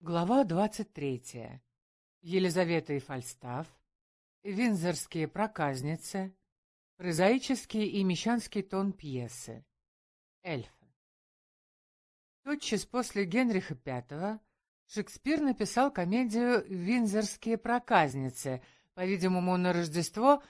Глава 23. Елизавета и Фальстаф, Виндзорские проказницы, прозаический и мещанский тон пьесы, эльфы. Тотчас после Генриха V Шекспир написал комедию «Виндзорские проказницы», по-видимому, на Рождество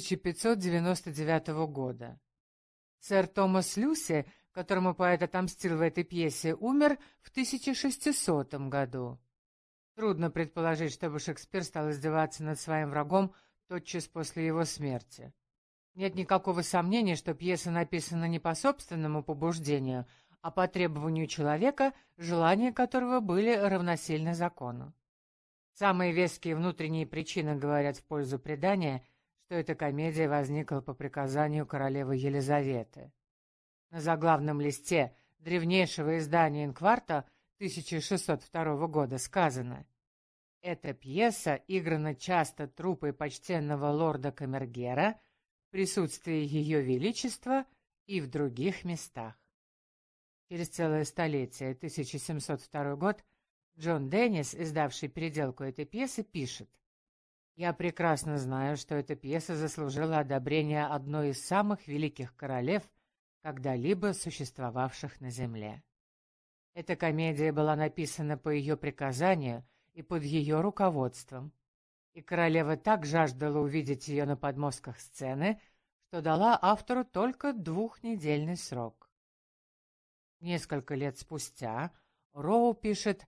1599 года. Сэр Томас Люси, которому поэт отомстил в этой пьесе, умер в 1600 году. Трудно предположить, чтобы Шекспир стал издеваться над своим врагом тотчас после его смерти. Нет никакого сомнения, что пьеса написана не по собственному побуждению, а по требованию человека, желания которого были равносильны закону. Самые веские внутренние причины говорят в пользу предания, что эта комедия возникла по приказанию королевы Елизаветы. На заглавном листе древнейшего издания «Инкварта» 1602 года сказано: «Эта пьеса играна часто труппой почтенного лорда Камергера в присутствии Ее Величества и в других местах». Через целое столетие, 1702 год, Джон Деннис, издавший переделку этой пьесы, пишет: «Я прекрасно знаю, что эта пьеса заслужила одобрение одной из самых великих королев, когда-либо существовавших на земле. Эта комедия была написана по ее приказанию и под ее руководством, и королева так жаждала увидеть ее на подмостках сцены, что дала автору только 2-недельный срок». Несколько лет спустя Роу пишет,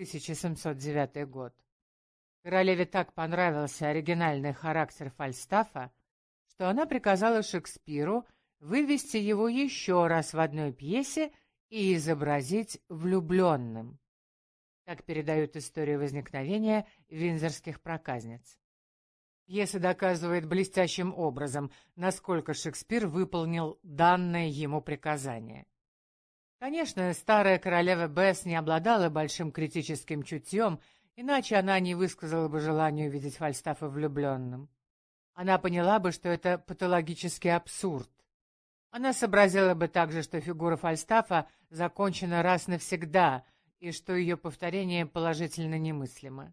1709 год: «Королеве так понравился оригинальный характер Фальстафа, что она приказала Шекспиру вывести его еще раз в одной пьесе и изобразить влюбленным». Так передают историю возникновения виндзорских проказниц. Пьеса доказывает блестящим образом, насколько Шекспир выполнил данное ему приказание. Конечно, старая королева Бесс не обладала большим критическим чутьем, иначе она не высказала бы желание увидеть Фальстафа влюбленным. Она поняла бы, что это патологический абсурд. Она сообразила бы также, что фигура Фальстафа закончена раз навсегда, и что ее повторение положительно немыслимо.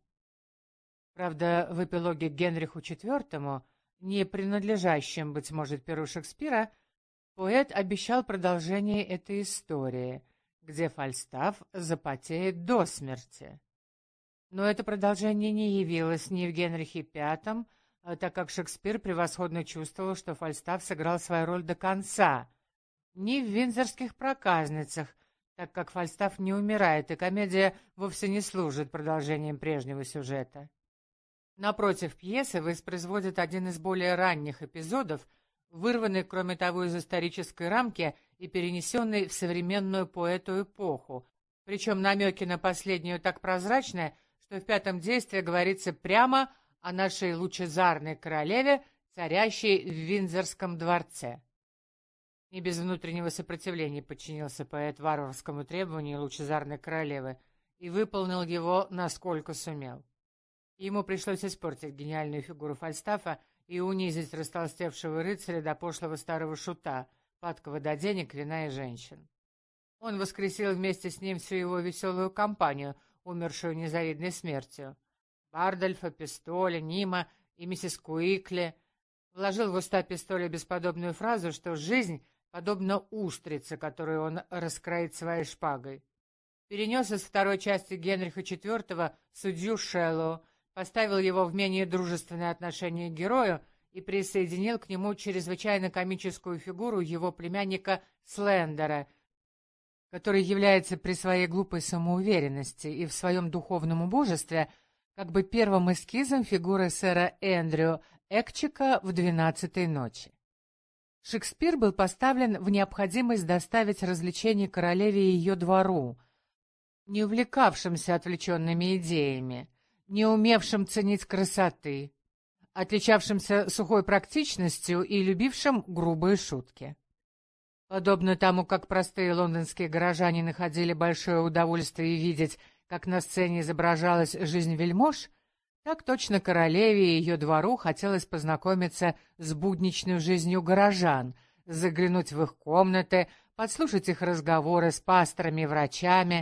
Правда, в эпилоге к Генриху IV, не принадлежащем, быть может, перу Шекспира, поэт обещал продолжение этой истории, где Фальстаф запотеет до смерти. Но это продолжение не явилось ни в Генрихе V, так как Шекспир превосходно чувствовал, что Фальстаф сыграл свою роль до конца, ни в «Виндзорских проказницах», так как Фальстаф не умирает, и комедия вовсе не служит продолжением прежнего сюжета. Напротив, пьеса воспроизводит один из более ранних эпизодов, вырванный, кроме того, из исторической рамки и перенесенный в современную поэту эпоху, причем намеки на последнюю так прозрачны, что в 5-м действии говорится прямо о нашей лучезарной королеве, царящей в Виндзорском дворце. Не без внутреннего сопротивления подчинился поэт варварскому требованию лучезарной королевы и выполнил его, насколько сумел. Ему пришлось испортить гениальную фигуру Фальстафа и унизить растолстевшего рыцаря до пошлого старого шута, падкого до денег, вина и женщин. Он воскресил вместе с ним всю его веселую компанию, умершую незавидной смертью: Бардольфа, Пистоля, Нима и миссис Куикли, вложил в уста Пистоля бесподобную фразу, что жизнь подобна устрице, которую он раскроит своей шпагой. Перенес из второй части Генриха IV судью Шеллоу, поставил его в менее дружественное отношение к герою и присоединил к нему чрезвычайно комическую фигуру его племянника Слендера, который является при своей глупой самоуверенности и в своем духовном убожестве как бы первым эскизом фигуры сэра Эндрю Экчика в «12-й ночи». Шекспир был поставлен в необходимость доставить развлечение королеве и ее двору, не увлекавшимся отвлеченными идеями, не умевшим ценить красоты, отличавшимся сухой практичностью и любившим грубые шутки. Подобно тому, как простые лондонские горожане находили большое удовольствие видеть, как на сцене изображалась жизнь вельмож, так точно королеве и ее двору хотелось познакомиться с будничной жизнью горожан, заглянуть в их комнаты, подслушать их разговоры с пасторами и врачами,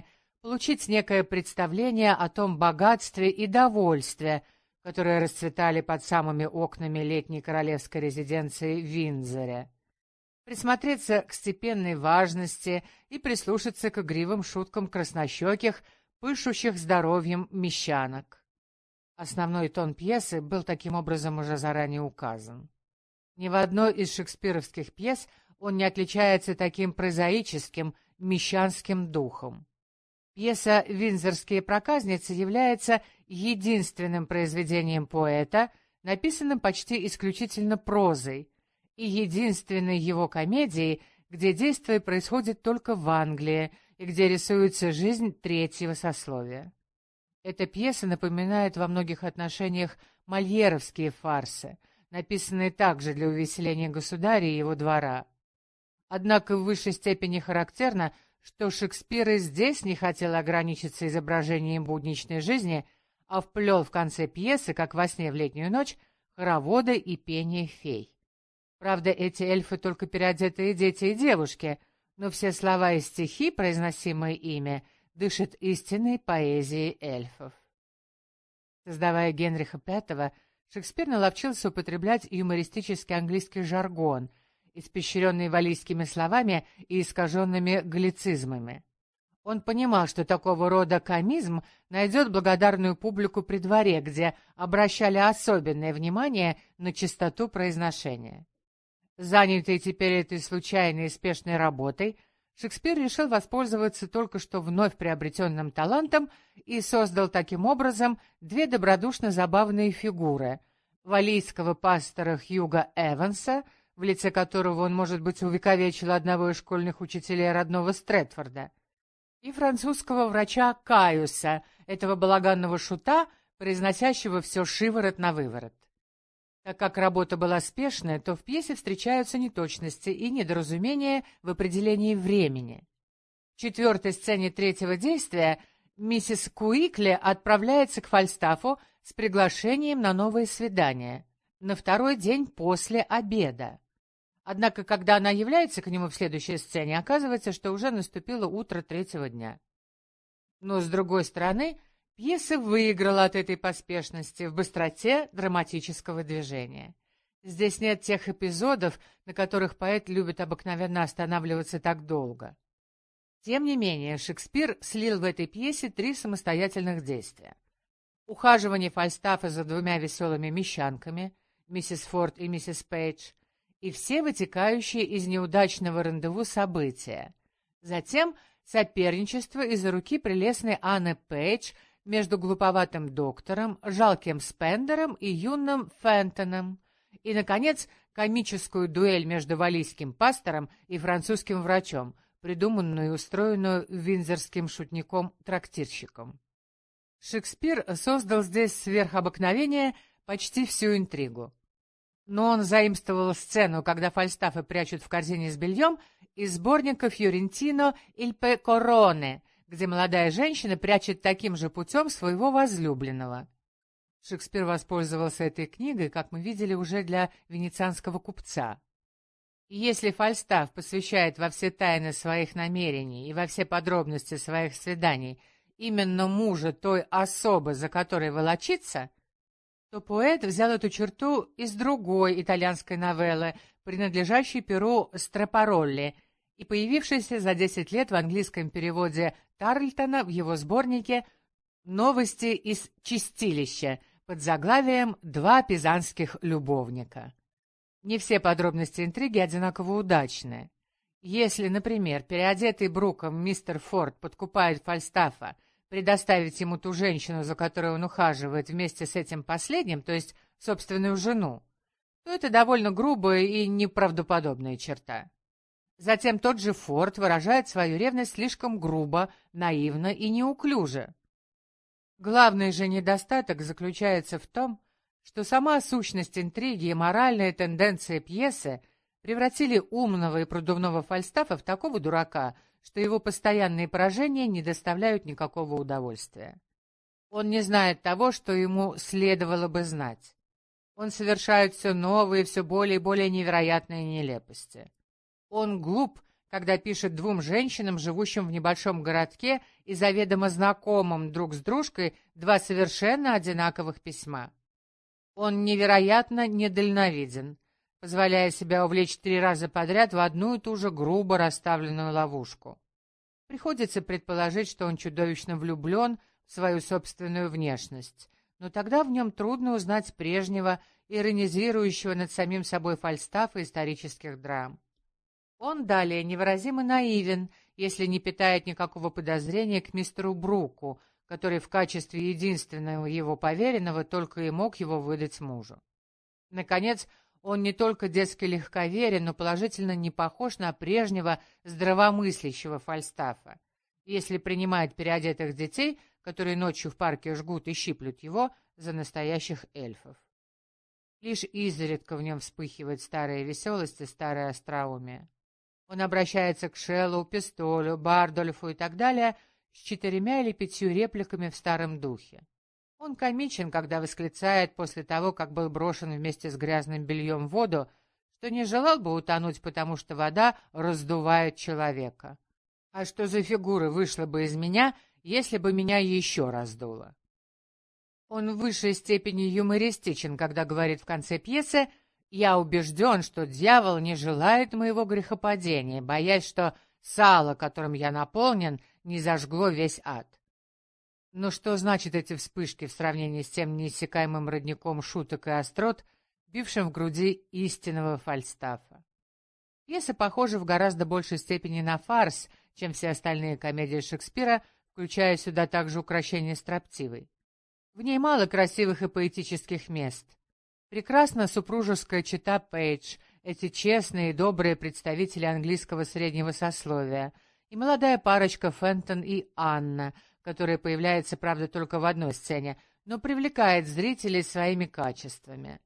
получить некое представление о том богатстве и довольстве, которые расцветали под самыми окнами летней королевской резиденции в Виндзоре, присмотреться к степенной важности и прислушаться к игривым шуткам краснощеких, пышущих здоровьем мещанок. Основной тон пьесы был таким образом уже заранее указан. Ни в одной из шекспировских пьес он не отличается таким прозаическим, мещанским духом. Пьеса «Виндзорские проказницы» является единственным произведением поэта, написанным почти исключительно прозой, и единственной его комедией, где действие происходит только в Англии и где рисуется жизнь третьего сословия. Эта пьеса напоминает во многих отношениях мольеровские фарсы, написанные также для увеселения государя и его двора. Однако в высшей степени характерно, что Шекспир и здесь не хотел ограничиться изображением будничной жизни, а вплел в конце пьесы, как во сне в летнюю ночь, хороводы и пение фей. Правда, эти эльфы только переодетые дети и девушки, но все слова и стихи, произносимые ими, дышат истинной поэзией эльфов. Создавая Генриха V, Шекспир наловчился употреблять юмористический английский жаргон, испещренный валлийскими словами и искаженными галлицизмами. Он понимал, что такого рода комизм найдет благодарную публику при дворе, где обращали особенное внимание на чистоту произношения. Занятый теперь этой случайной и спешной работой, Шекспир решил воспользоваться только что вновь приобретенным талантом и создал таким образом две добродушно забавные фигуры — валлийского пастора Хьюга Эванса, в лице которого он, может быть, увековечил одного из школьных учителей родного Стрэдфорда, и французского врача Каюса, этого балаганного шута, произносящего все шиворот на выворот. Так как работа была спешная, то в пьесе встречаются неточности и недоразумения в определении времени. В четвертой сцене третьего действия миссис Куикли отправляется к Фальстафу с приглашением на новое свидание на второй день после обеда. Однако, когда она является к нему в следующей сцене, оказывается, что уже наступило утро третьего дня. Но, с другой стороны, пьеса выиграла от этой поспешности в быстроте драматического движения. Здесь нет тех эпизодов, на которых поэт любит обыкновенно останавливаться так долго. Тем не менее, Шекспир слил в этой пьесе три самостоятельных действия. Ухаживание Фальстафа за двумя веселыми мещанками, миссис Форд и миссис Пейдж, и все вытекающие из неудачного рандеву события. Затем соперничество из-за руки прелестной Анны Пейдж между глуповатым доктором, жалким Спендером и юным Фентоном. И, наконец, комическую дуэль между валлийским пастором и французским врачом, придуманную и устроенную виндзорским шутником-трактирщиком. Шекспир создал здесь сверх обыкновения почти всю интригу. Но он заимствовал сцену, когда Фальстафы прячут в корзине с бельем, из сборника Фьорентино «Il Pecorone», где молодая женщина прячет таким же путем своего возлюбленного. Шекспир воспользовался этой книгой, как мы видели, уже для венецианского купца. И если Фальстаф посвящает во все тайны своих намерений и во все подробности своих свиданий именно мужа той особы, за которой волочится, то поэт взял эту черту из другой итальянской новеллы, принадлежащей перу Страпаролли и появившейся за 10 лет в английском переводе Тарлтона в его сборнике «Новости из чистилища» под заглавием «Два пизанских любовника». Не все подробности интриги одинаково удачны. Если, например, переодетый Бруком мистер Форд подкупает Фальстафа предоставить ему ту женщину, за которой он ухаживает, вместе с этим последним, то есть собственную жену, то это довольно грубая и неправдоподобная черта. Затем тот же Форд выражает свою ревность слишком грубо, наивно и неуклюже. Главный же недостаток заключается в том, что сама сущность интриги и моральные тенденции пьесы превратили умного и продувного Фальстафа в такого дурака, что его постоянные поражения не доставляют никакого удовольствия. Он не знает того, что ему следовало бы знать. Он совершает все новые, все более и более невероятные нелепости. Он глуп, когда пишет двум женщинам, живущим в небольшом городке и заведомо знакомым друг с дружкой, два совершенно одинаковых письма. Он невероятно недальновиден, позволяя себя увлечь 3 раза подряд в одну и ту же грубо расставленную ловушку. Приходится предположить, что он чудовищно влюблен в свою собственную внешность, но тогда в нем трудно узнать прежнего, иронизирующего над самим собой Фальстафа исторических драм. Он далее невыразимо наивен, если не питает никакого подозрения к мистеру Бруку, который в качестве единственного его поверенного только и мог его выдать мужу. Наконец, он не только детски легковерен, но положительно не похож на прежнего здравомыслящего Фальстафа, если принимает переодетых детей, которые ночью в парке жгут и щиплют его, за настоящих эльфов. Лишь изредка в нем вспыхивает старая веселость и старое остроумие. Он обращается к Шеллу, Пистолю, Бардольфу и так далее с 4 или 5 репликами в старом духе. Он комичен, когда восклицает после того, как был брошен вместе с грязным бельем в воду, что не желал бы утонуть, потому что вода раздувает человека. А что за фигура вышла бы из меня, если бы меня еще раздуло? Он в высшей степени юмористичен, когда говорит в конце пьесы: «Я убежден, что дьявол не желает моего грехопадения, боясь, что сало, которым я наполнен, не зажгло весь ад». Но что значит эти вспышки в сравнении с тем неиссякаемым родником шуток и острот, бившим в груди истинного Фальстафа? Пьеса похожа в гораздо большей степени на фарс, чем все остальные комедии Шекспира, включая сюда также укрощение строптивой. В ней мало красивых и поэтических мест. Прекрасна супружеская чета Пейдж, эти честные и добрые представители английского среднего сословия, и молодая парочка Фентон и Анна, которая появляется, правда, только в одной сцене, но привлекает зрителей своими качествами.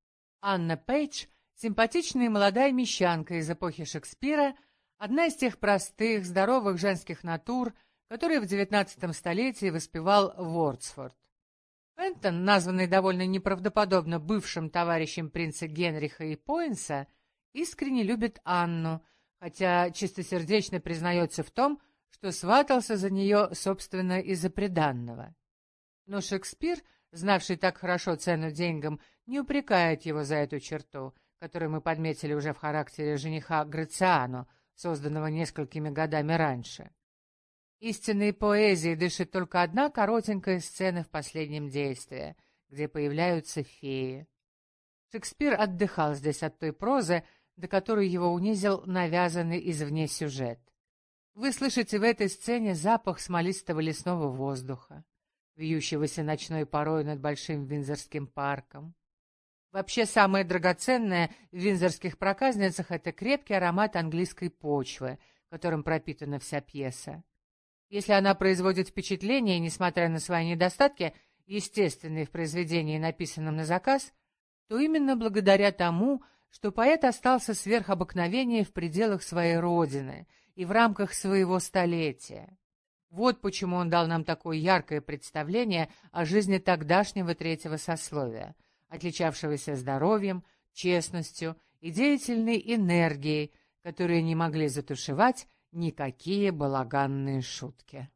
Анна Пейдж — симпатичная молодая мещанка из эпохи Шекспира, одна из тех простых, здоровых женских натур, которые в XIX столетии воспевал Вордсворт. Фентон, названный довольно неправдоподобно бывшим товарищем принца Генриха и Пойнса, искренне любит Анну, хотя чистосердечно признается в том, что сватался за нее, собственно, из-за приданного. Но Шекспир, знавший так хорошо цену деньгам, не упрекает его за эту черту, которую мы подметили уже в характере жениха Грациано, созданного несколькими годами раньше. Истинной поэзией дышит только одна коротенькая сцена в последнем действии, где появляются феи. Шекспир отдыхал здесь от той прозы, до которой его унизил навязанный извне сюжет. Вы слышите в этой сцене запах смолистого лесного воздуха, вьющегося ночной порой над Большим Виндзорским парком. Вообще, самое драгоценное в виндзорских проказницах — это крепкий аромат английской почвы, которым пропитана вся пьеса. Если она производит впечатление, несмотря на свои недостатки, естественные в произведении, написанном на заказ, то именно благодаря тому, что поэт остался сверх обыкновения в пределах своей родины и в рамках своего столетия. Вот почему он дал нам такое яркое представление о жизни тогдашнего третьего сословия, отличавшегося здоровьем, честностью и деятельной энергией, которые не могли затушевать никакие балаганные шутки.